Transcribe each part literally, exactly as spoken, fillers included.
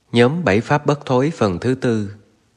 Nhóm bảy pháp bất thối phần thứ tư.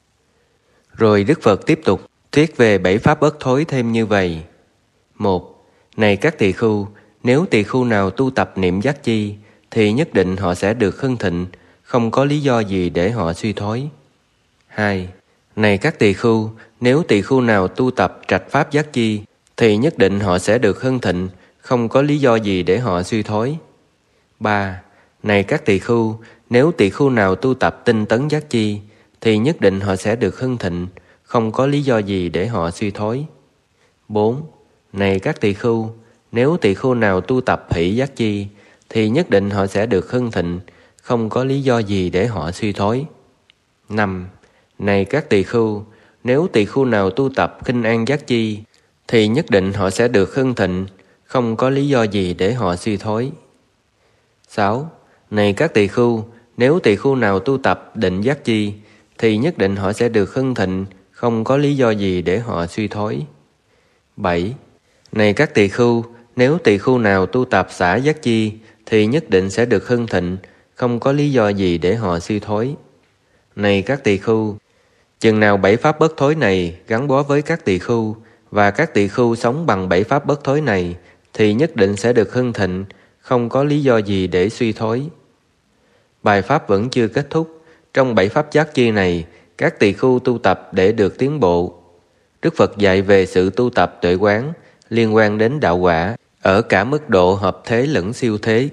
Rồi Đức Phật tiếp tục thuyết về bảy pháp bất thối thêm như vậy. Một. Này các tỳ khưu, nếu tỳ khưu nào tu tập niệm giác chi, thì nhất định họ sẽ được hưng thịnh, không có lý do gì để họ suy thoái. Hai. Này các tỳ khưu, nếu tỳ khưu nào tu tập trạch pháp giác chi, thì nhất định họ sẽ được hưng thịnh, không có lý do gì để họ suy thoái. Ba. Này các tỳ khưu, nếu tỳ khưu nào tu tập tinh tấn giác chi, thì nhất định họ sẽ được hưng thịnh, không có lý do gì để họ suy thoái. Bốn. Này các tỳ khưu, nếu tỳ khưu nào tu tập hỷ giác chi, thì nhất định họ sẽ được hưng thịnh, không có lý do gì để họ suy thoái. Năm. Này các tỳ khưu, nếu tỳ khưu nào tu tập khinh an giác chi, thì nhất định họ sẽ được hưng thịnh, không có lý do gì để họ suy thoái. Sáu. Này các tỳ khưu, nếu tỳ khưu nào tu tập định giác chi, thì nhất định họ sẽ được hưng thịnh, không có lý do gì để họ suy thoái. Bảy. Này các tỳ khưu, nếu tỳ khưu nào tu tập xả giác chi, thì nhất định sẽ được hưng thịnh, không có lý do gì để họ suy thoái. Này các tỳ khưu, chừng nào bảy pháp bất thối này gắn bó với các tỳ khưu, và các tỳ khưu sống bằng bảy pháp bất thối này, thì nhất định sẽ được hưng thịnh, không có lý do gì để suy thoái. Bài pháp vẫn chưa kết thúc. Trong bảy pháp giác chi này, các tỳ khưu tu tập để được tiến bộ. Đức Phật dạy về sự tu tập tuệ quán liên quan đến đạo quả ở cả mức độ hợp thế lẫn siêu thế.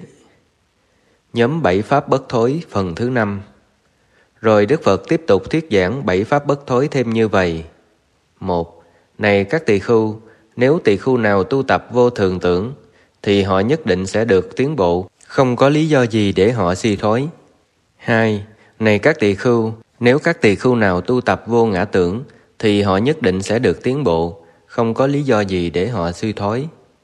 Nhóm bảy pháp bất thối phần thứ năm. Rồi Đức Phật tiếp tục thuyết giảng bảy pháp bất thối thêm như vậy. Một. Này các tỳ khưu, nếu tỳ khưu nào tu tập vô thường tưởng, thì họ nhất định sẽ được tiến bộ, không có lý do gì để họ suy thoái. Hai. Này các tỳ khưu, nếu các tỳ khưu nào tu tập vô ngã tưởng, thì họ nhất định sẽ được tiến bộ, không có lý do gì để họ suy thoái.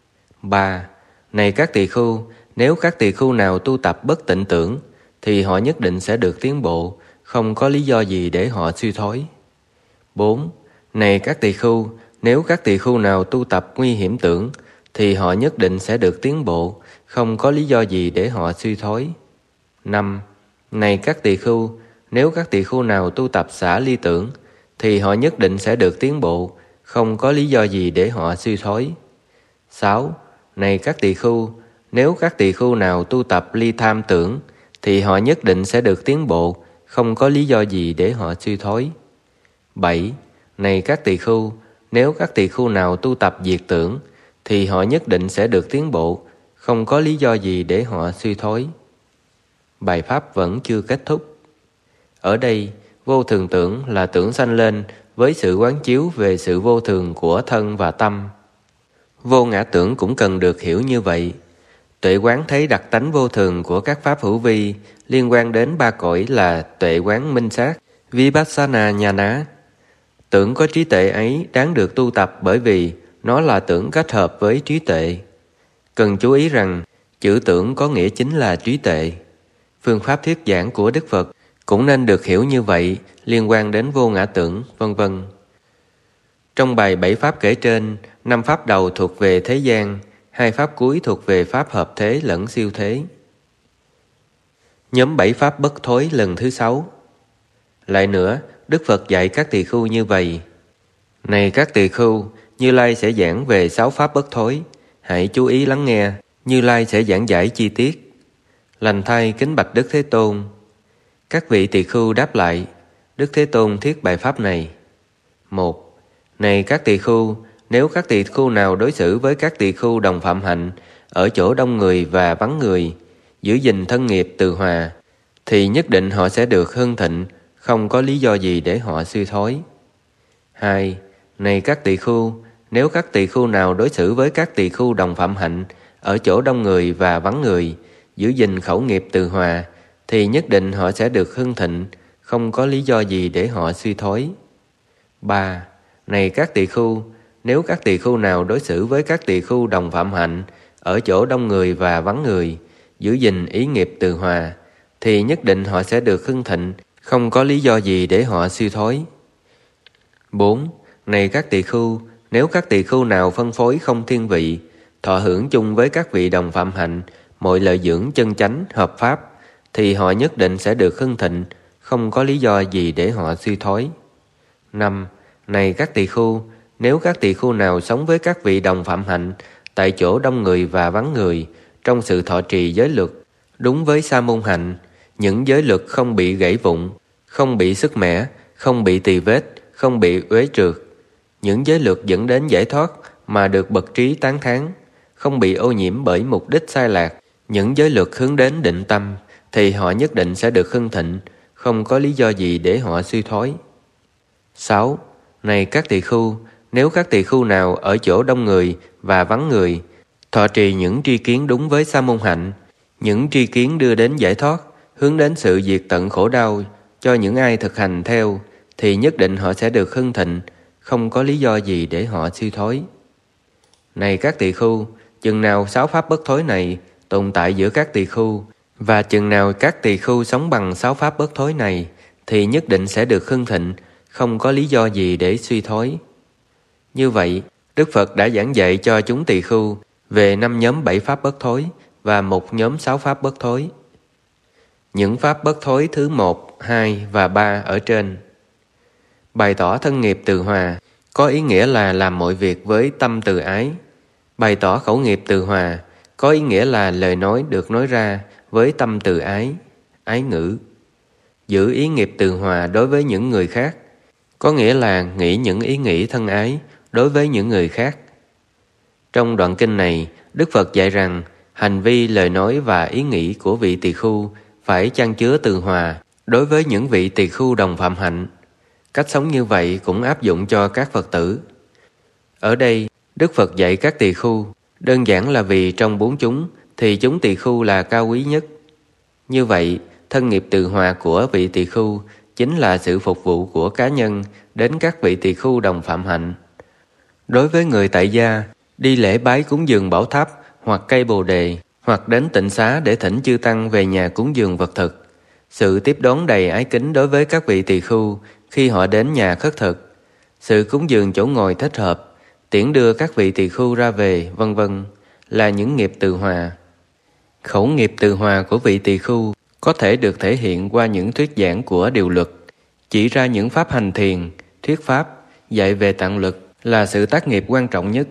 Ba. Này các tỳ khưu, nếu các tỳ khưu nào tu tập bất tịnh tưởng, thì họ nhất định sẽ được tiến bộ, không có lý do gì để họ suy thoái. Bốn. Này các tỳ khưu, nếu các tỳ khưu nào tu tập nguy hiểm tưởng, thì họ nhất định sẽ được tiến bộ, không có lý do gì để họ suy thoái. Năm. Này các tỳ khưu, nếu các tỳ khưu nào tu tập xả ly tưởng, thì họ nhất định sẽ được tiến bộ, không có lý do gì để họ suy thoái. Sáu. Này các tỳ khưu, nếu các tỳ khưu nào tu tập ly tham tưởng, thì họ nhất định sẽ được tiến bộ, không có lý do gì để họ suy thoái. Bảy. Này các tỳ khưu, nếu các tỳ khưu nào tu tập diệt tưởng, thì họ nhất định sẽ được tiến bộ, không có lý do gì để họ suy thoái. Bài pháp vẫn chưa kết thúc. Ở đây, vô thường tưởng là tưởng sanh lên với sự quán chiếu về sự vô thường của thân và tâm. Vô ngã tưởng cũng cần được hiểu như vậy. Tuệ quán thấy đặc tánh vô thường của các pháp hữu vi liên quan đến ba cõi là tuệ quán minh sát, Vipassana Nhana. Tưởng có trí tuệ ấy đáng được tu tập bởi vì nó là tưởng kết hợp với trí tuệ. Cần chú ý rằng chữ tưởng có nghĩa chính là trí tuệ. Phương pháp thuyết giảng của Đức Phật cũng nên được hiểu như vậy liên quan đến vô ngã tưởng, vân vân. Trong bài bảy pháp kể trên, năm pháp đầu thuộc về thế gian, hai pháp cuối thuộc về pháp hợp thế lẫn siêu thế. Nhóm bảy pháp bất thối lần thứ sáu. Lại nữa, Đức Phật dạy các tỳ khưu như vậy. Này các tỳ khưu, Như Lai sẽ giảng về sáu pháp bất thối. Hãy chú ý lắng nghe, Như Lai sẽ giảng giải chi tiết. Lành thay kính bạch Đức Thế Tôn. Các vị tỳ khưu đáp lại. Đức Thế Tôn thuyết bài pháp này. Một. Này các tỳ khưu, nếu các tỳ khưu nào đối xử với các tỳ khưu đồng phạm hạnh ở chỗ đông người và vắng người, giữ gìn thân nghiệp từ hòa, thì nhất định họ sẽ được hưng thịnh, không có lý do gì để họ suy thoái. Hai. Này các tỳ khưu, nếu các tỳ khưu nào đối xử với các tỳ khưu đồng phạm hạnh ở chỗ đông người và vắng người, giữ gìn khẩu nghiệp từ hòa, thì nhất định họ sẽ được hưng thịnh, không có lý do gì để họ suy thoái. Ba. Này các tỳ khưu, nếu các tỳ khưu nào đối xử với các tỳ khưu đồng phạm hạnh ở chỗ đông người và vắng người, giữ gìn ý nghiệp từ hòa, thì nhất định họ sẽ được hưng thịnh, không có lý do gì để họ suy thoái. Bốn. Này các tỳ khưu, nếu các tỳ khưu nào phân phối không thiên vị, thọ hưởng chung với các vị đồng phạm hạnh mọi lợi dưỡng chân chánh hợp pháp, thì họ nhất định sẽ được hưng thịnh, không có lý do gì để họ suy thoái. Năm. Này các tỳ khưu, nếu các tỳ khưu nào sống với các vị đồng phạm hạnh tại chỗ đông người và vắng người, trong sự thọ trì giới luật đúng với sa môn hạnh, những giới luật không bị gãy vụn, không bị sứt mẻ, không bị tì vết, không bị uế trượt, những giới luật dẫn đến giải thoát mà được bậc trí tán thán, không bị ô nhiễm bởi mục đích sai lạc, những giới luật hướng đến định tâm, thì họ nhất định sẽ được hưng thịnh, không có lý do gì để họ suy thoái. Sáu. Này các tỳ khưu, nếu các tỳ khưu nào ở chỗ đông người và vắng người, thọ trì những tri kiến đúng với sa môn hạnh, những tri kiến đưa đến giải thoát, hướng đến sự diệt tận khổ đau cho những ai thực hành theo, thì nhất định họ sẽ được hưng thịnh, không có lý do gì để họ suy thoái. Này các tỳ khưu, chừng nào sáu pháp bất thối này tồn tại giữa các tỳ khưu, và chừng nào các tỳ khưu sống bằng sáu pháp bất thối này, thì nhất định sẽ được hưng thịnh, không có lý do gì để suy thoái. Như vậy, Đức Phật đã giảng dạy cho chúng tỳ khưu về năm nhóm bảy pháp bất thối và một nhóm sáu pháp bất thối. Những pháp bất thối thứ một, hai và ba ở trên. Bày tỏ thân nghiệp từ hòa có ý nghĩa là làm mọi việc với tâm từ ái. Bày tỏ khẩu nghiệp từ hòa có ý nghĩa là lời nói được nói ra với tâm từ ái, ái ngữ. Giữ ý nghiệp từ hòa đối với những người khác có nghĩa là nghĩ những ý nghĩ thân ái đối với những người khác. Trong đoạn kinh này, Đức Phật dạy rằng hành vi, lời nói và ý nghĩ của vị tỳ khưu phải chan chứa từ hòa đối với những vị tỳ khưu đồng phạm hạnh. Cách sống như vậy cũng áp dụng cho các Phật tử. Ở đây, Đức Phật dạy các tỳ khưu đơn giản là vì trong bốn chúng thì chúng tỳ khưu là cao quý nhất. Như vậy, thân nghiệp từ hòa của vị tỳ khưu chính là sự phục vụ của cá nhân đến các vị tỳ khưu đồng phạm hạnh. Đối với người tại gia, đi lễ bái cúng dường bảo tháp hoặc cây bồ đề, hoặc đến tịnh xá để thỉnh chư tăng về nhà cúng dường vật thực, sự tiếp đón đầy ái kính đối với các vị tỳ khưu khi họ đến nhà khất thực, sự cúng dường chỗ ngồi thích hợp, tiễn đưa các vị tỳ khưu ra về, vân vân là những nghiệp từ hòa. Khẩu nghiệp từ hòa của vị tỳ khưu có thể được thể hiện qua những thuyết giảng của điều luật, chỉ ra những pháp hành thiền, thuyết pháp, dạy về tạng lực là sự tác nghiệp quan trọng nhất.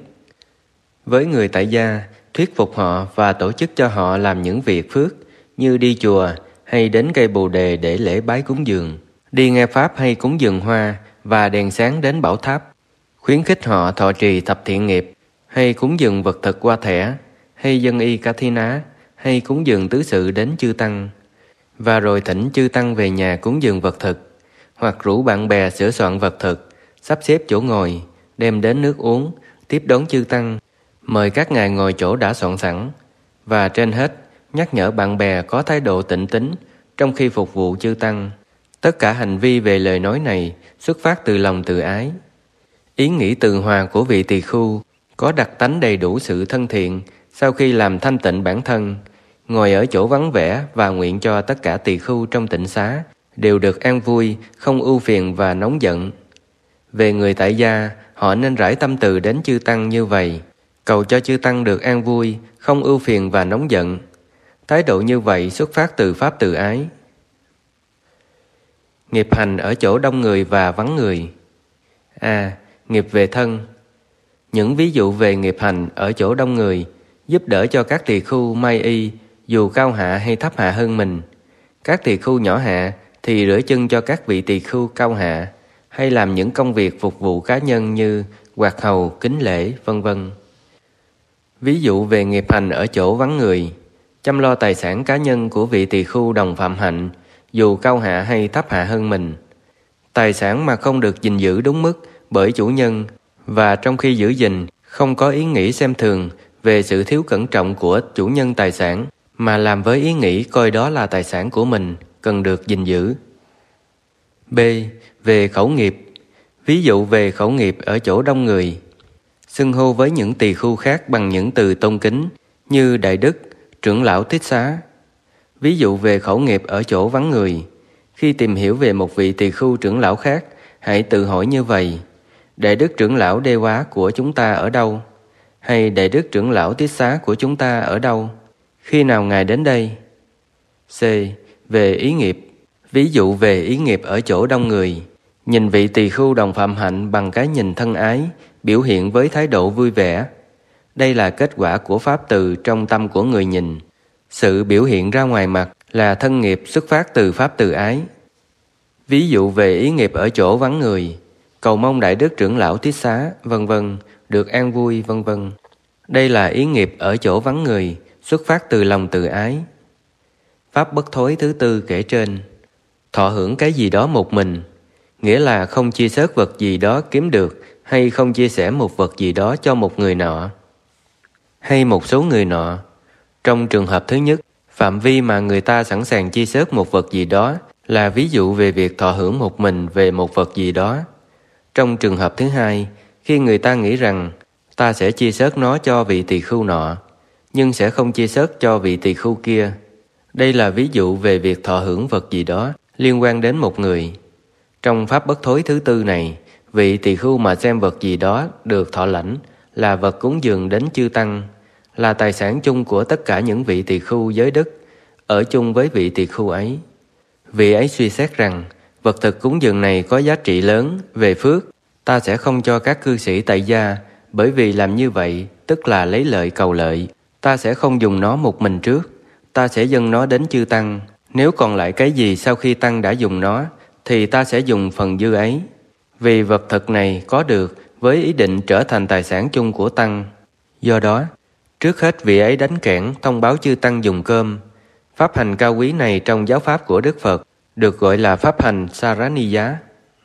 Với người tại gia, thuyết phục họ và tổ chức cho họ làm những việc phước như đi chùa hay đến cây bồ đề để lễ bái cúng dường, đi nghe pháp hay cúng dường hoa và đèn sáng đến bảo tháp, khuyến khích họ thọ trì thập thiện nghiệp hay cúng dường vật thực qua thẻ hay dân y ca thi ná hay cúng dường tứ sự đến chư tăng, và rồi thỉnh chư tăng về nhà cúng dường vật thực, hoặc rủ bạn bè sửa soạn vật thực, sắp xếp chỗ ngồi, đem đến nước uống, tiếp đón chư tăng, mời các ngài ngồi chỗ đã soạn sẵn, và trên hết nhắc nhở bạn bè có thái độ tịnh tín trong khi phục vụ chư tăng. Tất cả hành vi về lời nói này xuất phát từ lòng từ ái. Ý nghĩ từ hòa của vị tỳ khưu có đặc tánh đầy đủ sự thân thiện sau khi làm thanh tịnh bản thân, ngồi ở chỗ vắng vẻ và nguyện cho tất cả tỳ khưu trong tịnh xá đều được an vui, không ưu phiền và nóng giận. Về người tại gia, họ nên rải tâm từ đến chư tăng như vậy, cầu cho chư tăng được an vui, không ưu phiền và nóng giận. Thái độ như vậy xuất phát từ pháp từ ái. Nghiệp hành ở chỗ đông người và vắng người. A. Nghiệp về thân. Những ví dụ về nghiệp hành ở chỗ đông người giúp đỡ cho các tỳ khưu may y, dù cao hạ hay thấp hạ hơn mình. Các tỳ khưu nhỏ hạ thì rửa chân cho các vị tỳ khưu cao hạ, hay làm những công việc phục vụ cá nhân như quạt hầu, kính lễ, vân vân. Ví dụ về nghiệp hành ở chỗ vắng người: chăm lo tài sản cá nhân của vị tỳ khưu đồng phạm hạnh, dù cao hạ hay thấp hạ hơn mình. Tài sản mà không được gìn giữ đúng mức bởi chủ nhân, và trong khi giữ gìn không có ý nghĩ xem thường về sự thiếu cẩn trọng của chủ nhân tài sản, mà làm với ý nghĩ coi đó là tài sản của mình, cần được gìn giữ. B. Về khẩu nghiệp. Ví dụ về khẩu nghiệp ở chỗ đông người: xưng hô với những tỳ khưu khác bằng những từ tôn kính như đại đức, trưởng lão Thích Xá. Ví dụ về khẩu nghiệp ở chỗ vắng người: khi tìm hiểu về một vị tỳ khưu trưởng lão khác, hãy tự hỏi như vậy: đại đức trưởng lão Đê Quá của chúng ta ở đâu? Hay đại đức trưởng lão Tiết Xá của chúng ta ở đâu? Khi nào ngài đến đây? C. Về ý nghiệp. Ví dụ về ý nghiệp ở chỗ đông người, nhìn vị tỳ khưu đồng phạm hạnh bằng cái nhìn thân ái, biểu hiện với thái độ vui vẻ. Đây là kết quả của pháp từ trong tâm của người nhìn. Sự biểu hiện ra ngoài mặt là thân nghiệp xuất phát từ pháp từ ái. Ví dụ về ý nghiệp ở chỗ vắng người, cầu mong đại đức trưởng lão Tiết Xá, vân vân được an vui, vân vân. Đây là ý nghiệp ở chỗ vắng người, xuất phát từ lòng từ ái. Pháp bất thối thứ tư kể trên, thọ hưởng cái gì đó một mình, nghĩa là không chia sớt vật gì đó kiếm được hay không chia sẻ một vật gì đó cho một người nọ hay một số người nọ. Trong trường hợp thứ nhất, phạm vi mà người ta sẵn sàng chia sớt một vật gì đó là ví dụ về việc thọ hưởng một mình về một vật gì đó. Trong trường hợp thứ hai, khi người ta nghĩ rằng ta sẽ chia sớt nó cho vị tỳ khưu nọ, nhưng sẽ không chia sớt cho vị tỳ khưu kia. Đây là ví dụ về việc thọ hưởng vật gì đó liên quan đến một người. Trong pháp bất thối thứ tư này, vị tỳ khưu mà xem vật gì đó được thọ lãnh là vật cúng dường đến chư tăng, là tài sản chung của tất cả những vị tỳ khưu giới đức, ở chung với vị tỳ khưu ấy. Vị ấy suy xét rằng, vật thực cúng dường này có giá trị lớn về phước, ta sẽ không cho các cư sĩ tại gia, bởi vì làm như vậy tức là lấy lợi cầu lợi. Ta sẽ không dùng nó một mình trước, ta sẽ dâng nó đến chư tăng. Nếu còn lại cái gì sau khi tăng đã dùng nó, thì ta sẽ dùng phần dư ấy. Vì vật thực này có được với ý định trở thành tài sản chung của tăng. Do đó, trước hết vị ấy đánh kẽn thông báo chư tăng dùng cơm. Pháp hành cao quý này trong giáo pháp của Đức Phật được gọi là pháp hành Saraniya.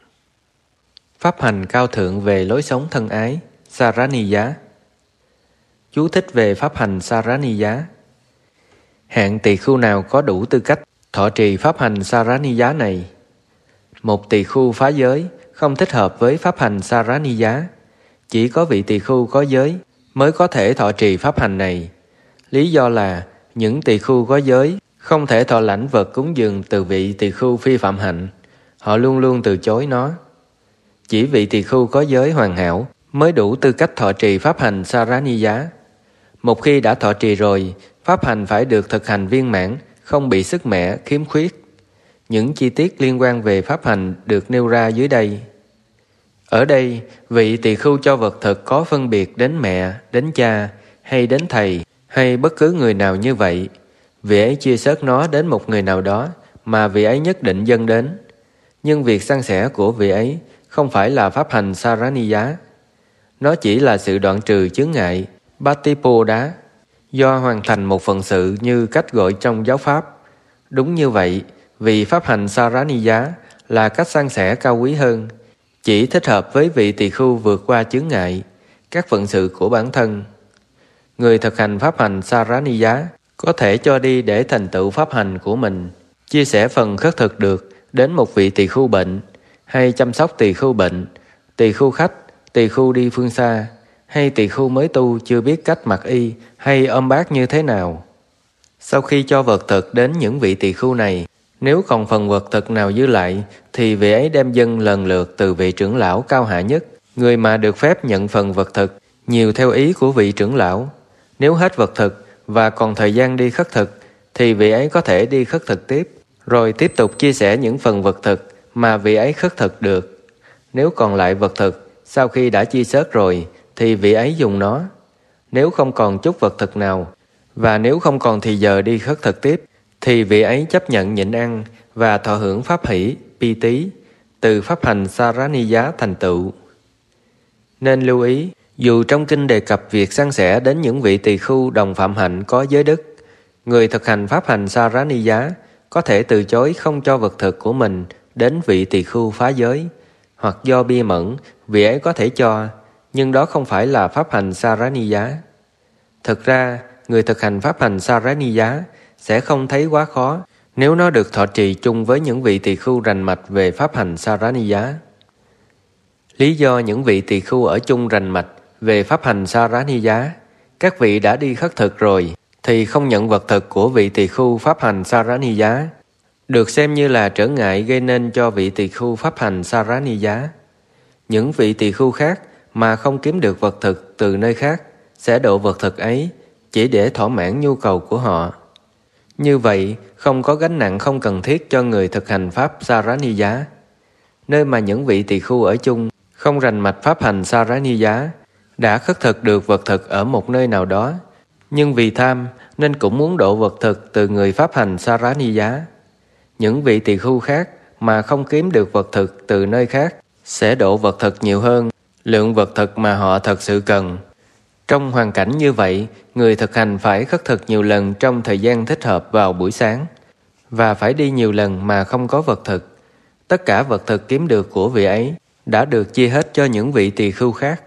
Pháp hành cao thượng về lối sống thân ái, Saraniya. Chú thích về pháp hành Saraniya. Hạng tỳ khưu nào có đủ tư cách thọ trì pháp hành Saraniya này? Một tỳ khưu phá giới không thích hợp với pháp hành Saraniya. Chỉ có vị tỳ khưu có giới mới có thể thọ trì pháp hành này. Lý do là những tỳ khưu có giới không thể thọ lãnh vật cúng dường từ vị tỳ khưu phi phạm hạnh. Họ luôn luôn từ chối nó. Chỉ vị tỳ khưu có giới hoàn hảo mới đủ tư cách thọ trì pháp hành Saraniya. Một khi đã thọ trì rồi, pháp hành phải được thực hành viên mãn, không bị sức mẻ, khiếm khuyết. Những chi tiết liên quan về pháp hành được nêu ra dưới đây. Ở đây, vị tỳ khưu cho vật thực có phân biệt đến mẹ, đến cha, hay đến thầy, hay bất cứ người nào như vậy. Vị ấy chia sớt nó đến một người nào đó mà vị ấy nhất định dâng đến. Nhưng việc san sẻ của vị ấy không phải là pháp hành Saraniya. Nó chỉ là sự đoạn trừ chướng ngại, Patipoda, do hoàn thành một phận sự như cách gọi trong giáo pháp. Đúng như vậy, vì pháp hành Saraniya là cách san sẻ cao quý hơn, chỉ thích hợp với vị tỳ khưu vượt qua chướng ngại, các phận sự của bản thân. Người thực hành pháp hành Saraniya có thể cho đi để thành tựu pháp hành của mình, chia sẻ phần khất thực được đến một vị tỳ khưu bệnh, hay chăm sóc tỳ khưu bệnh, tỳ khưu khách, tỳ khưu đi phương xa, hay tỳ khưu mới tu chưa biết cách mặc y hay ôm bát như thế nào. Sau khi cho vật thực đến những vị tỳ khưu này, nếu còn phần vật thực nào dư lại, thì vị ấy đem dâng lần lượt từ vị trưởng lão cao hạ nhất, người mà được phép nhận phần vật thực, nhiều theo ý của vị trưởng lão. Nếu hết vật thực và còn thời gian đi khất thực, thì vị ấy có thể đi khất thực tiếp, rồi tiếp tục chia sẻ những phần vật thực mà vị ấy khất thực được. Nếu còn lại vật thực, sau khi đã chia sớt rồi, thì vị ấy dùng nó. Nếu không còn chút vật thực nào, và nếu không còn thì giờ đi khất thực tiếp, thì vị ấy chấp nhận nhịn ăn và thọ hưởng pháp hỷ, pi tí, từ pháp hành Saraniya thành tựu. Nên lưu ý, dù trong kinh đề cập việc san sẻ đến những vị tỳ khưu đồng phạm hạnh có giới đức, người thực hành pháp hành Saraniya có thể từ chối không cho vật thực của mình đến vị tỳ khưu phá giới, hoặc do bi mẫn, vị ấy có thể cho, nhưng đó không phải là pháp hành Saraniya. Thực ra, người thực hành pháp hành Saraniya sẽ không thấy quá khó nếu nó được thọ trì chung với những vị tỳ khưu rành mạch về pháp hành Saraniya. Lý do những vị tỳ khưu ở chung rành mạch về pháp hành Saraniya, các vị đã đi khất thực rồi thì không nhận vật thực của vị tỳ khưu pháp hành Saraniya, được xem như là trở ngại gây nên cho vị tỳ khưu pháp hành Saraniya. Những vị tỳ khưu khác mà không kiếm được vật thực từ nơi khác sẽ độ vật thực ấy chỉ để thỏa mãn nhu cầu của họ. Như vậy, không có gánh nặng không cần thiết cho người thực hành pháp Saraniya. Nơi mà những vị tỳ khưu ở chung, không rành mạch pháp hành Saraniya, đã khất thực được vật thực ở một nơi nào đó, nhưng vì tham nên cũng muốn độ vật thực từ người pháp hành Saraniya. Những vị tỳ khưu khác mà không kiếm được vật thực từ nơi khác sẽ độ vật thực nhiều hơn lượng vật thực mà họ thật sự cần. Trong hoàn cảnh như vậy, người thực hành phải khất thực nhiều lần trong thời gian thích hợp vào buổi sáng, và phải đi nhiều lần mà không có vật thực. Tất cả vật thực kiếm được của vị ấy đã được chia hết cho những vị tỳ khưu khác.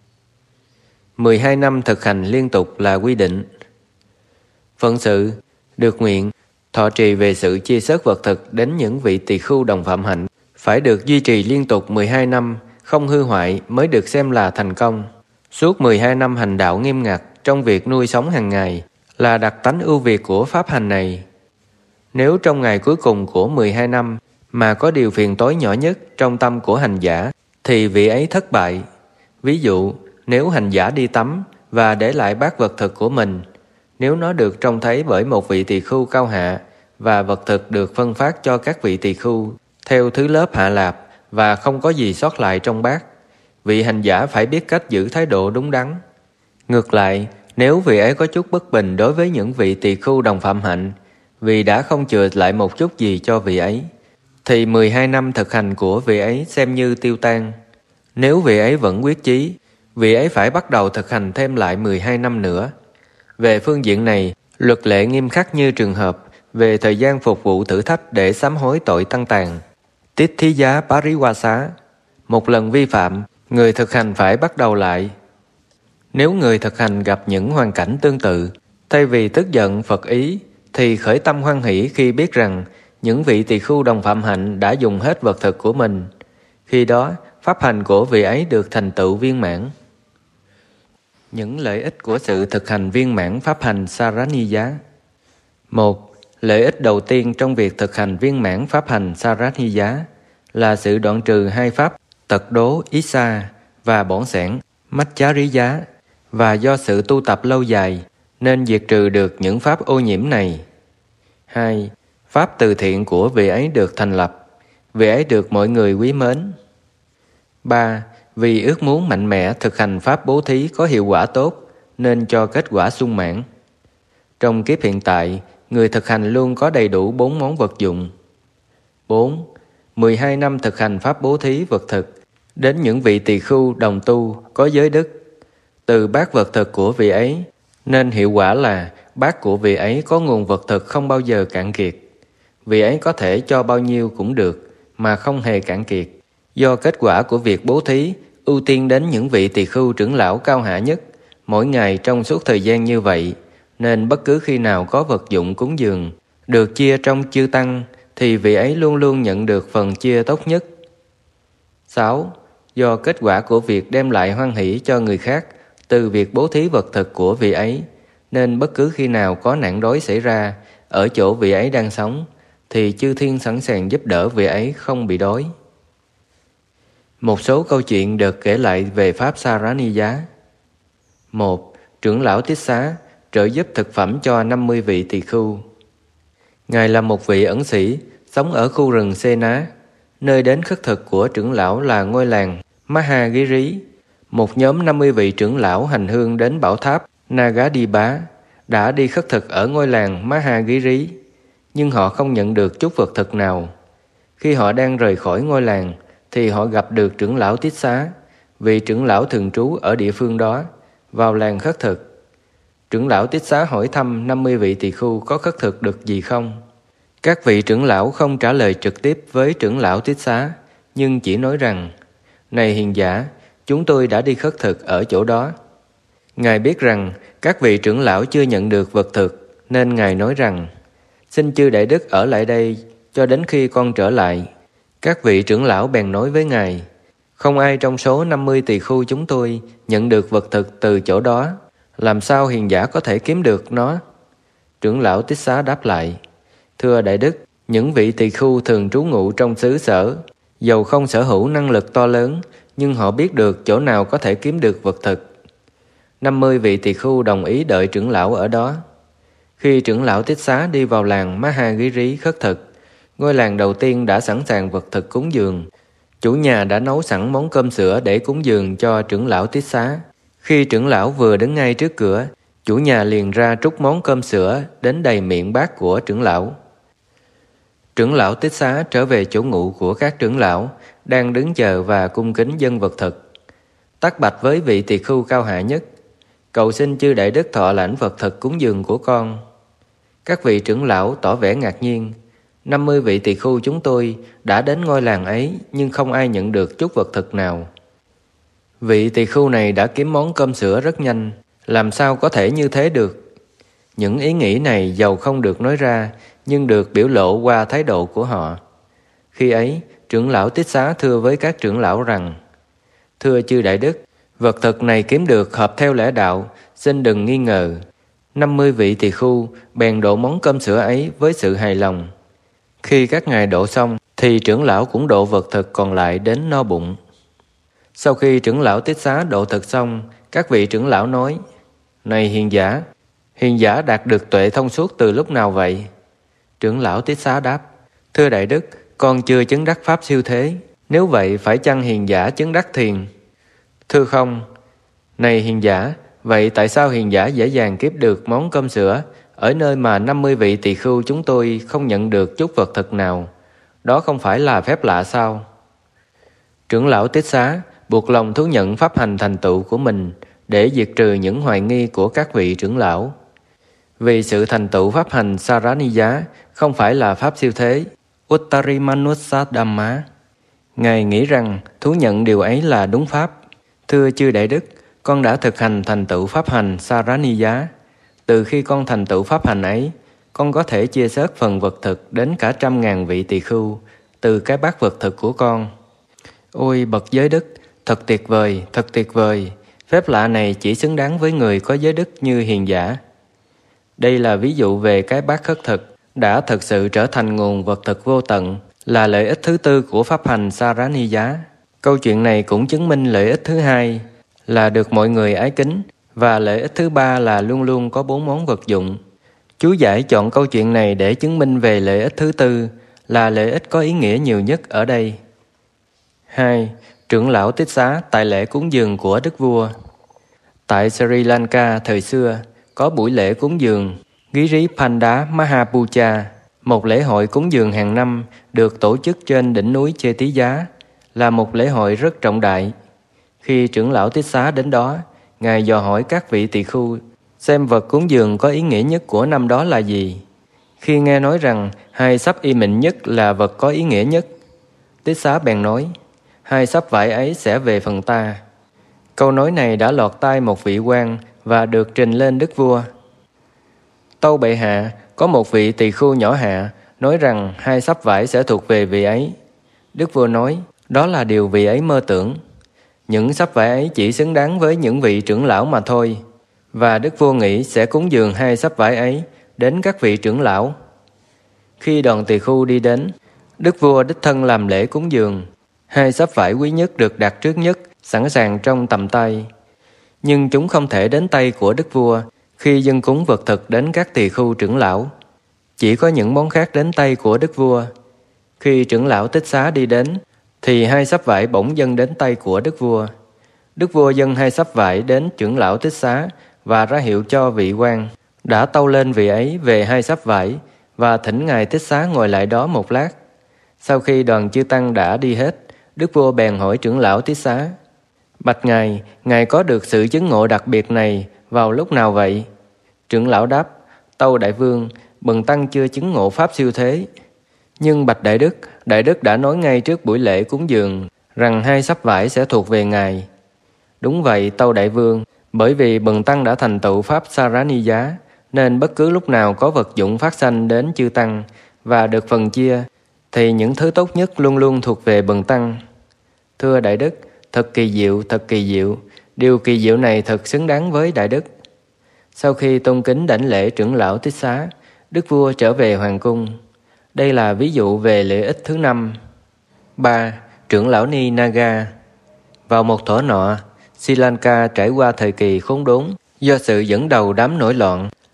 mười hai năm thực hành liên tục là quy định. Phận sự, được nguyện, thọ trì về sự chia sớt vật thực đến những vị tỳ khưu đồng phạm hạnh phải được duy trì liên tục mười hai năm, không hư hoại mới được xem là thành công. Suốt mười hai năm hành đạo nghiêm ngặt trong việc nuôi sống hàng ngày là đặc tánh ưu việt của pháp hành này. Nếu trong ngày cuối cùng của mười hai năm mà có điều phiền tối nhỏ nhất trong tâm của hành giả thì vị ấy thất bại. Ví dụ, nếu hành giả đi tắm và để lại bát vật thực của mình, nếu nó được trông thấy bởi một vị tỳ khưu cao hạ và vật thực được phân phát cho các vị tỳ khưu theo thứ lớp hạ lạp và không có gì sót lại trong bát, vị hành giả phải biết cách giữ thái độ đúng đắn. Ngược lại, nếu vị ấy có chút bất bình đối với những vị tỳ khưu đồng phạm hạnh vì đã không chừa lại một chút gì cho vị ấy, thì mười hai năm thực hành của vị ấy xem như tiêu tan. Nếu vị ấy vẫn quyết chí, vị ấy phải bắt đầu thực hành thêm lại mười hai năm nữa. Về phương diện này, luật lệ nghiêm khắc như trường hợp về thời gian phục vụ thử thách để sám hối tội tăng tàn. Tiết thí giá Pariwasa. Một lần vi phạm, người thực hành phải bắt đầu lại. Nếu người thực hành gặp những hoàn cảnh tương tự, thay vì tức giận Phật ý, thì khởi tâm hoan hỷ khi biết rằng những vị tỳ khưu đồng phạm hạnh đã dùng hết vật thực của mình. Khi đó, pháp hành của vị ấy được thành tựu viên mãn. Những lợi ích của sự thực hành viên mãn pháp hành Saraniya. Một. Lợi ích đầu tiên trong việc thực hành viên mãn pháp hành Saraniya là sự đoạn trừ hai pháp tật đố Issa và bỏn sẻn Machariya, và do sự tu tập lâu dài nên diệt trừ được những pháp ô nhiễm này. Hai. Pháp từ thiện của vị ấy được thành lập, vị ấy được mọi người quý mến. Ba. Vì ước muốn mạnh mẽ thực hành pháp bố thí có hiệu quả tốt nên cho kết quả sung mãn. Trong kiếp hiện tại, người thực hành luôn có đầy đủ bốn món vật dụng. Bốn. mười hai năm thực hành pháp bố thí vật thực đến những vị tỳ khưu đồng tu có giới đức. Từ bát vật thực của vị ấy nên hiệu quả là bát của vị ấy có nguồn vật thực không bao giờ cạn kiệt. Vị ấy có thể cho bao nhiêu cũng được mà không hề cạn kiệt. Do kết quả của việc bố thí ưu tiên đến những vị tỳ khưu trưởng lão cao hạ nhất mỗi ngày trong suốt thời gian như vậy, nên bất cứ khi nào có vật dụng cúng dường được chia trong chư tăng thì vị ấy luôn luôn nhận được phần chia tốt nhất. Sáu. Do kết quả của việc đem lại hoan hỷ cho người khác từ việc bố thí vật thực của vị ấy, nên bất cứ khi nào có nạn đói xảy ra ở chỗ vị ấy đang sống thì chư thiên sẵn sàng giúp đỡ vị ấy không bị đói. Một số câu chuyện được kể lại về pháp Saraniya. Một. Trưởng lão Tiết Xá trợ giúp thực phẩm cho năm mươi vị tỳ khưu. Ngài là một vị ẩn sĩ sống ở khu rừng Sena. Nơi đến khất thực của trưởng lão là ngôi làng Mahagiri. Một nhóm năm mươi vị trưởng lão hành hương đến bảo tháp Nagadipa đã đi khất thực ở ngôi làng Mahagiri, nhưng họ không nhận được chút vật thực nào. Khi họ đang rời khỏi ngôi làng thì họ gặp được trưởng lão Tiết Xá, vị trưởng lão thường trú ở địa phương đó, vào làng khất thực. Trưởng lão Tiết Xá hỏi thăm năm mươi vị tỳ khưu có khất thực được gì không. Các vị trưởng lão không trả lời trực tiếp với trưởng lão Tiết Xá, nhưng chỉ nói rằng: "Này hiền giả, chúng tôi đã đi khất thực ở chỗ đó." Ngài biết rằng các vị trưởng lão chưa nhận được vật thực, nên Ngài nói rằng: "Xin chư đại đức ở lại đây cho đến khi con trở lại." Các vị trưởng lão bèn nói với Ngài: "Không ai trong số năm mươi tỳ khưu chúng tôi nhận được vật thực từ chỗ đó, làm sao hiền giả có thể kiếm được nó?" Trưởng lão Tiết Xá đáp lại: "Thưa đại đức, những vị tỳ khưu thường trú ngụ trong xứ sở, dầu không sở hữu năng lực to lớn, nhưng họ biết được chỗ nào có thể kiếm được vật thực." năm mươi vị tỳ khưu đồng ý đợi trưởng lão ở đó. Khi trưởng lão Tích Xá đi vào làng Mahagiri khất thực, ngôi làng đầu tiên đã sẵn sàng vật thực cúng dường. Chủ nhà đã nấu sẵn món cơm sữa để cúng dường cho trưởng lão Tích Xá. Khi trưởng lão vừa đứng ngay trước cửa, chủ nhà liền ra trút món cơm sữa đến đầy miệng bát của trưởng lão. Trưởng lão Tích Xá trở về chỗ ngụ của các trưởng lão, đang đứng chờ và cung kính dâng vật thực. Tắc bạch với vị tỳ khưu cao hạ nhất: cầu xin chư đại đức thọ lãnh vật thực cúng dường của con. Các vị trưởng lão tỏ vẻ ngạc nhiên. năm mươi vị tỳ khưu chúng tôi đã đến ngôi làng ấy, nhưng không ai nhận được chút vật thực nào. Vị tỳ khưu này đã kiếm món cơm sữa rất nhanh, làm sao có thể như thế được? Những ý nghĩ này dầu không được nói ra, nhưng được biểu lộ qua thái độ của họ. Khi ấy, trưởng lão Tích Xá thưa với các trưởng lão rằng: thưa chư đại đức, vật thực này kiếm được hợp theo lẽ đạo, xin đừng nghi ngờ. năm mươi vị tỳ khưu bèn đổ món cơm sữa ấy với sự hài lòng. Khi các ngài đổ xong, thì trưởng lão cũng đổ vật thực còn lại đến no bụng. Sau khi trưởng lão Tích Xá đổ thực xong, các vị trưởng lão nói: này hiền giả, hiền giả đạt được tuệ thông suốt từ lúc nào vậy? Trưởng lão Tích Xá đáp: thưa đại đức, con chưa chứng đắc pháp siêu thế. Nếu vậy phải chăng hiền giả chứng đắc thiền? Thưa không. Này hiền giả, vậy tại sao hiền giả dễ dàng kiếp được món cơm sữa ở nơi mà năm mươi vị tỳ khưu chúng tôi không nhận được chút vật thực nào? Đó không phải là phép lạ sao? Trưởng lão Tích Xá buộc lòng thú nhận pháp hành thành tựu của mình để diệt trừ những hoài nghi của các vị trưởng lão. Vì sự thành tựu pháp hành Saraniya không phải là pháp siêu thế, Uttarimanussa Dhamma. Ngài nghĩ rằng thú nhận điều ấy là đúng pháp. Thưa chư đại đức, con đã thực hành thành tựu pháp hành Saraniya. Từ khi con thành tựu pháp hành ấy, con có thể chia sớt phần vật thực đến cả trăm ngàn vị tỳ khưu từ cái bát vật thực của con. Ôi bậc giới đức, thật tuyệt vời, thật tuyệt vời. Phép lạ này chỉ xứng đáng với người có giới đức như hiền giả. Đây là ví dụ về cái bát khất thực đã thực sự trở thành nguồn vật thực vô tận, là lợi ích thứ tư của pháp hành Saraniya. Câu chuyện này cũng chứng minh lợi ích thứ hai là được mọi người ái kính, và lợi ích thứ ba là luôn luôn có bốn món vật dụng. Chú giải chọn câu chuyện này để chứng minh về lợi ích thứ tư là lợi ích có ý nghĩa nhiều nhất ở đây. hai. Trưởng lão Tích Xá tại lễ cúng dường của đức vua. Tại Sri Lanka thời xưa, có buổi lễ cúng dường Giri Panda Mahapuja, một lễ hội cúng dường hàng năm được tổ chức trên đỉnh núi Chetija, là một lễ hội rất trọng đại. Khi trưởng lão Tích Xá đến đó, ngài dò hỏi các vị tỳ khưu xem vật cúng dường có ý nghĩa nhất của năm đó là gì. Khi nghe nói rằng hai sắp y mịn nhất là vật có ý nghĩa nhất, Tích Xá bèn nói: hai sắp vải ấy sẽ về phần ta. Câu nói này đã lọt tai một vị quan và được trình lên đức vua. Tâu bệ hạ, có một vị tỳ khưu nhỏ hạ nói rằng hai sắp vải sẽ thuộc về vị ấy. Đức vua nói: đó là điều vị ấy mơ tưởng. Những sắp vải ấy chỉ xứng đáng với những vị trưởng lão mà thôi. Và đức vua nghĩ sẽ cúng dường hai sắp vải ấy đến các vị trưởng lão. Khi đoàn tỳ khưu đi đến, đức vua đích thân làm lễ cúng dường. Hai sắp vải quý nhất được đặt trước nhất, sẵn sàng trong tầm tay. Nhưng chúng không thể đến tay của đức vua khi dâng cúng vật thực đến các tỳ khưu trưởng lão. Chỉ có những món khác đến tay của đức vua. Khi trưởng lão Tích Xá đi đến, thì hai sắp vải bỗng dâng đến tay của đức vua. Đức vua dâng hai sắp vải đến trưởng lão Tích Xá và ra hiệu cho vị quan đã tâu lên vị ấy về hai sắp vải và thỉnh ngài Tích Xá ngồi lại đó một lát. Sau khi đoàn chư tăng đã đi hết, đức vua bèn hỏi trưởng lão Tích Xá: bạch ngài, ngài có được sự chứng ngộ đặc biệt này vào lúc nào vậy? Trưởng lão đáp: tâu đại vương, bần tăng chưa chứng ngộ pháp siêu thế. Nhưng bạch đại đức, đại đức đã nói ngay trước buổi lễ cúng dường rằng hai sắp vải sẽ thuộc về ngài. Đúng vậy tâu đại vương, bởi vì bần tăng đã thành tựu pháp Saraniya, nên bất cứ lúc nào có vật dụng phát sanh đến chư tăng và được phần chia, thì những thứ tốt nhất luôn luôn thuộc về bần tăng. Thưa đại đức, thật kỳ diệu, thật kỳ diệu. Điều kỳ diệu này thật xứng đáng với đại đức. Sau khi tôn kính đảnh lễ trưởng lão Tích Xá, đức vua trở về hoàng cung. Đây là ví dụ về lợi ích thứ năm. ba. Trưởng lão Ni Naga. Vào một thuở nọ, Sri Lanka trải qua thời kỳ khốn đốn do sự dẫn đầu đám nổi loạn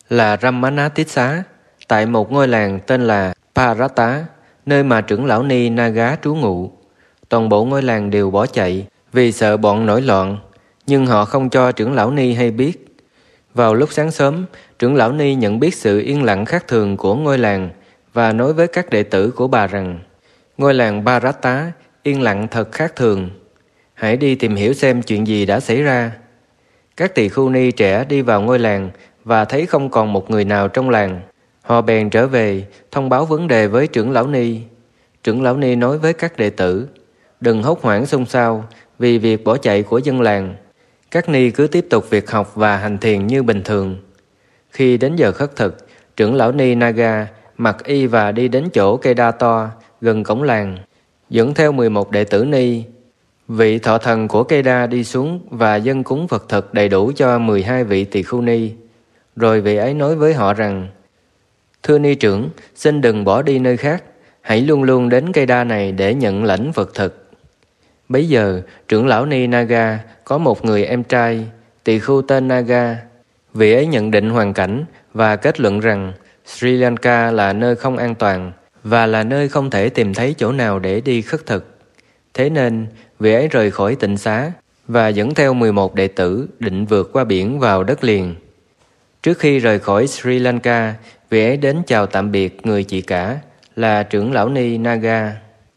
là Ramanatissa, tại một ngôi làng tên là Parata, nơi mà trưởng lão Ni Naga trú ngụ. Toàn bộ ngôi làng đều bỏ chạy vì sợ bọn nổi loạn, nhưng họ không cho trưởng lão Ni hay biết. Vào lúc sáng sớm, trưởng lão Ni nhận biết sự yên lặng khác thường của ngôi làng và nói với các đệ tử của bà rằng: ngôi làng Parata yên lặng thật khác thường. Hãy đi tìm hiểu xem chuyện gì đã xảy ra. Các tỳ khưu ni trẻ đi vào ngôi làng và thấy không còn một người nào trong làng. Họ bèn trở về, thông báo vấn đề với trưởng lão Ni. Trưởng lão Ni nói với các đệ tử: đừng hốt hoảng xôn xao vì việc bỏ chạy của dân làng. Các ni cứ tiếp tục việc học và hành thiền như bình thường. Khi đến giờ khất thực, trưởng lão Ni Naga mặc y và đi đến chỗ cây đa to gần cổng làng, dẫn theo mười một đệ tử ni. Vị thọ thần của cây đa đi xuống và dâng cúng vật thực đầy đủ cho mười hai vị tỳ khưu ni. Rồi vị ấy nói với họ rằng: thưa ni trưởng, xin đừng bỏ đi nơi khác, hãy luôn luôn đến cây đa này để nhận lãnh vật thực. Bấy giờ, trưởng lão Ni Naga có một người em trai, tỳ khưu tên Naga. Vị ấy nhận định hoàn cảnh và kết luận rằng Sri Lanka là nơi không an toàn và là nơi không thể tìm thấy chỗ nào để đi khất thực. Thế nên, vị ấy rời khỏi tịnh xá và dẫn theo mười một đệ tử định vượt qua biển vào đất liền. Trước khi rời khỏi Sri Lanka, vị ấy đến chào tạm biệt người chị cả là trưởng lão Ni Naga.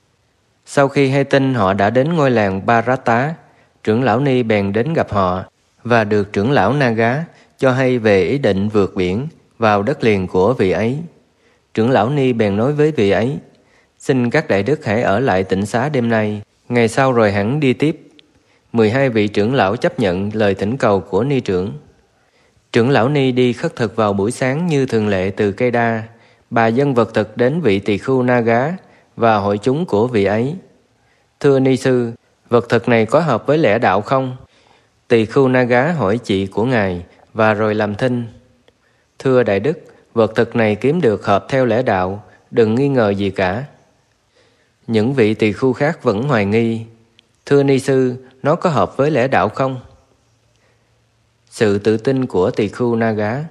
Sau khi hay tin họ đã đến ngôi làng Parata, trưởng lão Ni bèn đến gặp họ và được trưởng lão Naga cho hay về ý định vượt biển vào đất liền của vị ấy. Trưởng lão Ni bèn nói với vị ấy: xin các đại đức hãy ở lại tịnh xá đêm nay, ngày sau rồi hẳn đi tiếp. Mười hai vị trưởng lão chấp nhận lời thỉnh cầu của Ni trưởng. Trưởng lão Ni đi khất thực vào buổi sáng như thường lệ từ cây đa. Bà dâng vật thực đến vị tỳ khưu Naga và hội chúng của vị ấy. Thưa Ni sư, vật thực này có hợp với lẽ đạo không? Tỳ khưu Naga hỏi chị của ngài và rồi làm thinh: thưa đại đức, vật thực này kiếm được hợp theo lẽ đạo, đừng nghi ngờ gì cả. Những vị tỳ khưu khác vẫn hoài nghi: thưa ni sư, nó có hợp với lẽ đạo không? Sự tự tin của tỳ khưu Naga.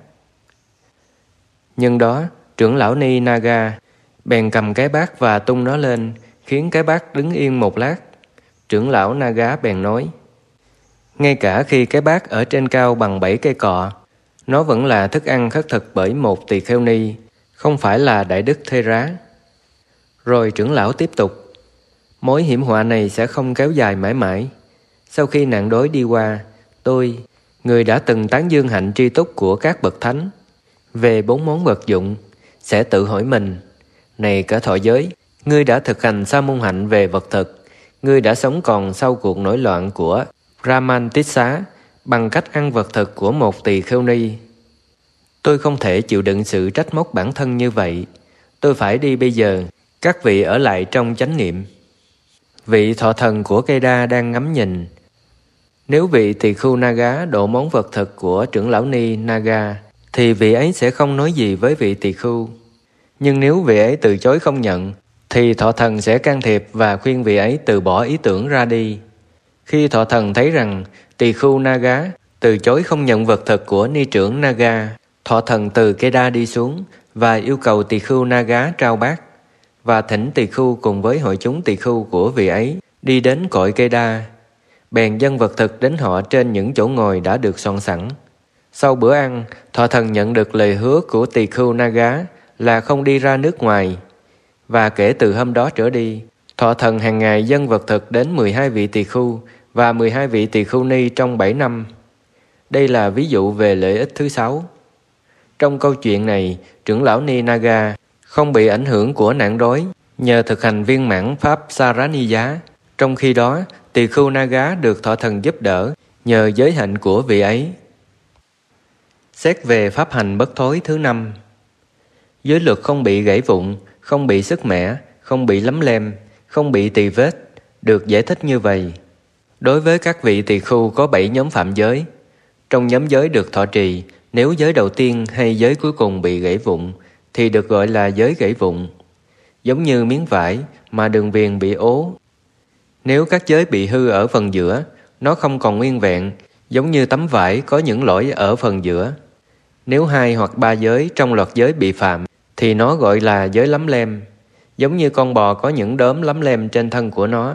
Nhưng đó, trưởng lão Ni Naga bèn cầm cái bát và tung nó lên, khiến cái bát đứng yên một lát. Trưởng lão Naga bèn nói: ngay cả khi cái bát ở trên cao bằng bảy cây cọ, nó vẫn là thức ăn khất thực bởi một tỳ kheo ni, không phải là đại đức Thê Rá. Rồi trưởng lão tiếp tục: mối hiểm họa này sẽ không kéo dài mãi mãi. Sau khi nạn đói đi qua, tôi, người đã từng tán dương hạnh tri túc của các bậc thánh về bốn món vật dụng, sẽ tự hỏi mình: này cả thọ giới, ngươi đã thực hành sa môn hạnh về vật thực, ngươi đã sống còn sau cuộc nổi loạn của Ramanatissa bằng cách ăn vật thực của một tỳ kheo ni. Tôi không thể chịu đựng sự trách móc bản thân như vậy. Tôi phải đi bây giờ, các vị ở lại trong chánh niệm. Vị thọ thần của cây đa đang ngắm nhìn. Nếu vị tỳ khưu Naga độ món vật thực của trưởng lão Ni Naga, thì vị ấy sẽ không nói gì với vị tỳ khưu. Nhưng nếu vị ấy từ chối không nhận, thì thọ thần sẽ can thiệp và khuyên vị ấy từ bỏ ý tưởng ra đi. Khi thọ thần thấy rằng tỳ khưu Naga từ chối không nhận vật thực của ni trưởng Naga, thọ thần từ cây đa đi xuống và yêu cầu tỳ khưu Naga trao bát, và thỉnh tỳ khưu cùng với hội chúng tỳ khưu của vị ấy đi đến cội cây đa. Bèn dâng vật thực đến họ trên những chỗ ngồi đã được soạn sẵn. Sau bữa ăn, thọ thần nhận được lời hứa của tỳ khưu Naga là không đi ra nước ngoài. Và kể từ hôm đó trở đi, thọ thần hàng ngày dâng vật thực đến mười hai vị tỳ khưu và mười hai vị tỳ khưu ni trong bảy năm. Đây là ví dụ về lợi ích thứ sáu. Trong câu chuyện này, trưởng lão Ni Naga không bị ảnh hưởng của nạn đói nhờ thực hành viên mãn pháp Saraniya. Trong khi đó, tỳ khưu Naga được thọ thần giúp đỡ nhờ giới hạnh của vị ấy. Xét về pháp hành bất thối thứ năm. Giới luật không bị gãy vụn, không bị sứt mẻ, không bị lấm lem, không bị tỳ vết, được giải thích như vậy. Đối với các vị tỳ khưu có bảy nhóm phạm giới. Trong nhóm giới được thọ trì, nếu giới đầu tiên hay giới cuối cùng bị gãy vụn, thì được gọi là giới gãy vụn. Giống như miếng vải mà đường viền bị ố. Nếu các giới bị hư ở phần giữa, nó không còn nguyên vẹn, giống như tấm vải có những lỗi ở phần giữa. Nếu hai hoặc ba giới trong loạt giới bị phạm, thì nó gọi là giới lấm lem, giống như con bò có những đốm lấm lem trên thân của nó.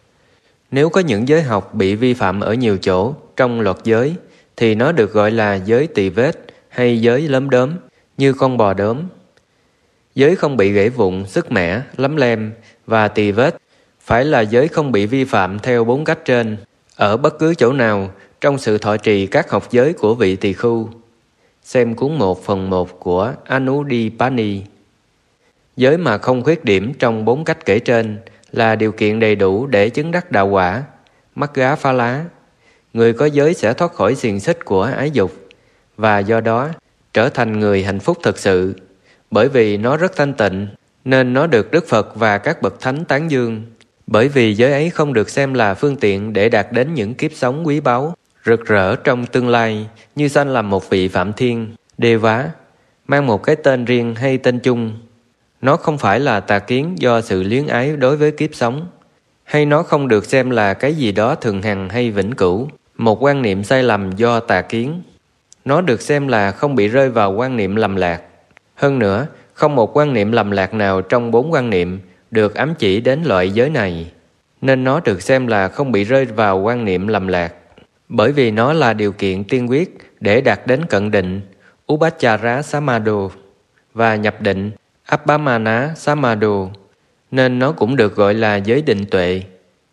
Nếu có những giới học bị vi phạm ở nhiều chỗ trong loạt giới, thì nó được gọi là giới tỳ vết hay giới lấm đốm, như con bò đốm. Giới không bị gãy vụn, sứt mẻ, lấm lem và tỳ vết phải là giới không bị vi phạm theo bốn cách trên, ở bất cứ chỗ nào trong sự thọ trì các học giới của vị tỳ khưu. Xem cuốn một phần một của Anudipani. Giới mà không khuyết điểm trong bốn cách kể trên là điều kiện đầy đủ để chứng đắc đạo quả, Magga Phá Lá. Người có giới sẽ thoát khỏi xiềng xích của ái dục, và do đó trở thành người hạnh phúc thực sự. Bởi vì nó rất thanh tịnh, nên nó được Đức Phật và các bậc thánh tán dương. Bởi vì giới ấy không được xem là phương tiện để đạt đến những kiếp sống quý báu, rực rỡ trong tương lai, như sanh làm một vị Phạm Thiên, Đê Vá, mang một cái tên riêng hay tên chung. Nó không phải là tà kiến do sự luyến ái đối với kiếp sống, hay nó không được xem là cái gì đó thường hằng hay vĩnh cửu, một quan niệm sai lầm do tà kiến. Nó được xem là không bị rơi vào quan niệm lầm lạc. Hơn nữa, không một quan niệm lầm lạc nào trong bốn quan niệm được ám chỉ đến loại giới này, nên nó được xem là không bị rơi vào quan niệm lầm lạc. Bởi vì nó là điều kiện tiên quyết để đạt đến cận định, Upachara Samadho, và nhập định, Appamana Samadho, nên nó cũng được gọi là giới định tuệ.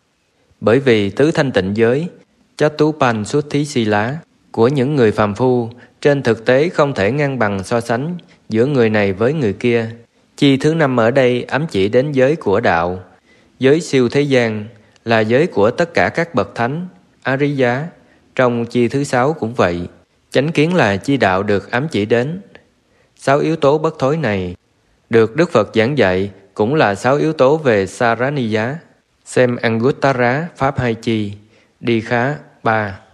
Bởi vì tứ thanh tịnh giới, Chatupansutthisila, của những người phàm phu, trên thực tế không thể ngang bằng so sánh giữa người này với người kia. Chi thứ năm ở đây ám chỉ đến giới của đạo. Giới siêu thế gian là giới của tất cả các bậc thánh, Ariya. Trong chi thứ sáu cũng vậy. Chánh kiến là chi đạo được ám chỉ đến. Sáu yếu tố bất thối này được Đức Phật giảng dạy cũng là sáu yếu tố về Saraniya. Xem Anguttara Pháp hai chi, Đi Khá ba.